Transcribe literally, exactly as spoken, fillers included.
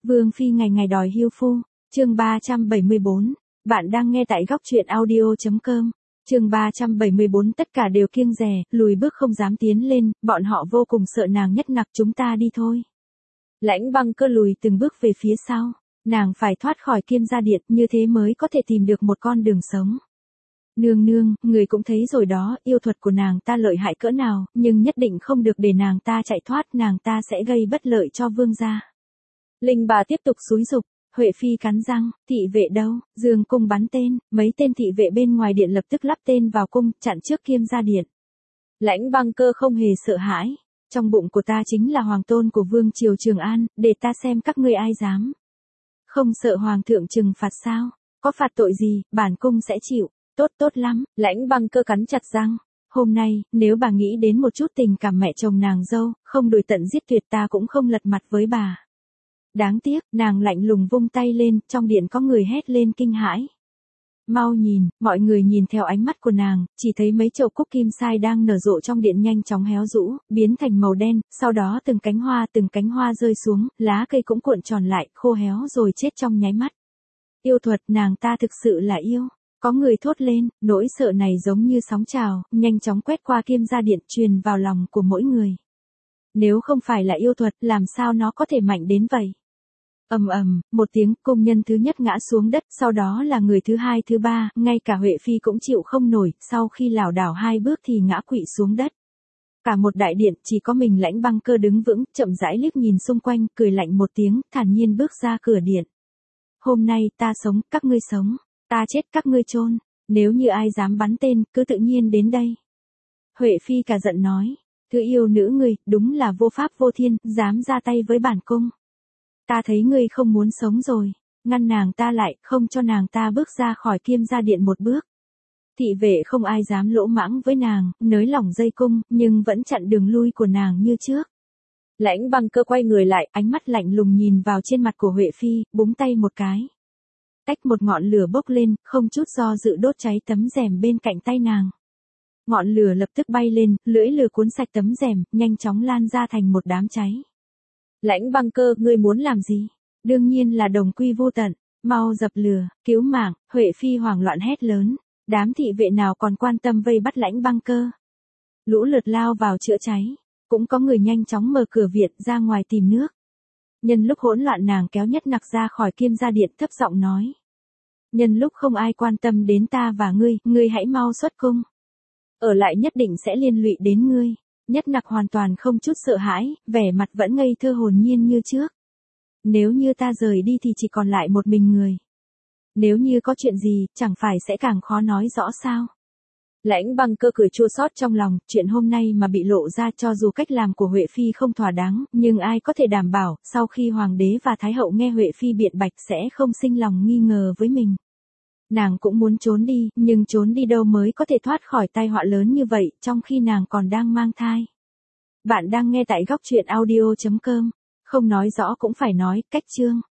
Vương phi ngày ngày đòi hiêu phu, chương ba trăm bảy mươi bốn. Bạn đang nghe tại góc truyện audio chấm com. Chương ba trăm bảy mươi bốn tất cả đều kiêng dè, lùi bước không dám tiến lên, bọn họ vô cùng sợ nàng nhất nặc chúng ta đi thôi. Lãnh Băng Cơ lùi từng bước về phía sau, nàng phải thoát khỏi Kiêm Gia Điện, như thế mới có thể tìm được một con đường sống. Nương nương, người cũng thấy rồi đó, yêu thuật của nàng ta lợi hại cỡ nào, nhưng nhất định không được để nàng ta chạy thoát, nàng ta sẽ gây bất lợi cho vương gia. Linh bà tiếp tục xúi giục, Huệ Phi cắn răng, thị vệ đâu, dương cung bắn tên, mấy tên thị vệ bên ngoài điện lập tức lắp tên vào cung, chặn trước Kiêm Gia Điện. Lãnh Băng Cơ không hề sợ hãi, trong bụng của ta chính là hoàng tôn của vương triều Trường An, để ta xem các ngươi ai dám. Không sợ hoàng thượng trừng phạt sao, có phạt tội gì, bản cung sẽ chịu. Tốt tốt lắm, Lãnh Băng Cơ cắn chặt răng. Hôm nay, nếu bà nghĩ đến một chút tình cảm mẹ chồng nàng dâu, không đuổi tận giết tuyệt ta cũng không lật mặt với bà. Đáng tiếc, nàng lạnh lùng vung tay lên, trong điện có người hét lên kinh hãi. Mau nhìn, mọi người nhìn theo ánh mắt của nàng, chỉ thấy mấy chậu cúc kim sai đang nở rộ trong điện nhanh chóng héo rũ, biến thành màu đen, sau đó từng cánh hoa từng cánh hoa rơi xuống, lá cây cũng cuộn tròn lại, khô héo rồi chết trong nháy mắt. Yêu thuật nàng ta thực sự là yêu. Có người thốt lên, nỗi sợ này giống như sóng trào, nhanh chóng quét qua Kiêm Gia Điện truyền vào lòng của mỗi người. Nếu không phải là yêu thuật, làm sao nó có thể mạnh đến vậy? Ầm ầm, một tiếng, cung nhân thứ nhất ngã xuống đất, sau đó là người thứ hai thứ ba, ngay cả Huệ Phi cũng chịu không nổi, sau khi lảo đảo hai bước thì ngã quỵ xuống đất. Cả một đại điện, chỉ có mình Lãnh Băng Cơ đứng vững, chậm rãi liếc nhìn xung quanh, cười lạnh một tiếng, thản nhiên bước ra cửa điện. Hôm nay, ta sống, các ngươi sống. Ta chết các ngươi chôn, nếu như ai dám bắn tên, cứ tự nhiên đến đây. Huệ Phi cả giận nói, thứ yêu nữ ngươi, đúng là vô pháp vô thiên, dám ra tay với bản cung. Ta thấy ngươi không muốn sống rồi, ngăn nàng ta lại, không cho nàng ta bước ra khỏi Kiêm Gia Điện một bước. Thị vệ không ai dám lỗ mãng với nàng, nới lỏng dây cung, nhưng vẫn chặn đường lui của nàng như trước. Lãnh Băng Cơ quay người lại, ánh mắt lạnh lùng nhìn vào trên mặt của Huệ Phi, búng tay một cái. Tách một ngọn lửa bốc lên, không chút do dự đốt cháy tấm rèm bên cạnh tay nàng. Ngọn lửa lập tức bay lên, lưỡi lửa cuốn sạch tấm rèm, nhanh chóng lan ra thành một đám cháy. Lãnh Băng Cơ, ngươi muốn làm gì? Đương nhiên là đồng quy vô tận, mau dập lửa, cứu mạng, Huệ Phi hoảng loạn hét lớn. Đám thị vệ nào còn quan tâm vây bắt Lãnh Băng Cơ. Lũ lượt lao vào chữa cháy, cũng có người nhanh chóng mở cửa viện ra ngoài tìm nước. Nhân lúc hỗn loạn nàng kéo Nhất Nặc ra khỏi Kiêm Gia Điện thấp giọng nói. Nhân lúc không ai quan tâm đến ta và ngươi, ngươi hãy mau xuất cung. Ở lại nhất định sẽ liên lụy đến ngươi. Nhất Nặc hoàn toàn không chút sợ hãi, vẻ mặt vẫn ngây thơ hồn nhiên như trước. Nếu như ta rời đi thì chỉ còn lại một mình người. Nếu như có chuyện gì, chẳng phải sẽ càng khó nói rõ sao. Lãnh Băng Cơ cười chua xót trong lòng, chuyện hôm nay mà bị lộ ra cho dù cách làm của Huệ Phi không thỏa đáng, nhưng ai có thể đảm bảo, sau khi Hoàng đế và Thái hậu nghe Huệ Phi biện bạch sẽ không sinh lòng nghi ngờ với mình. Nàng cũng muốn trốn đi, nhưng trốn đi đâu mới có thể thoát khỏi tai họa lớn như vậy, trong khi nàng còn đang mang thai. Bạn đang nghe tại góc truyện audio chấm com, không nói rõ cũng phải nói, cách chương.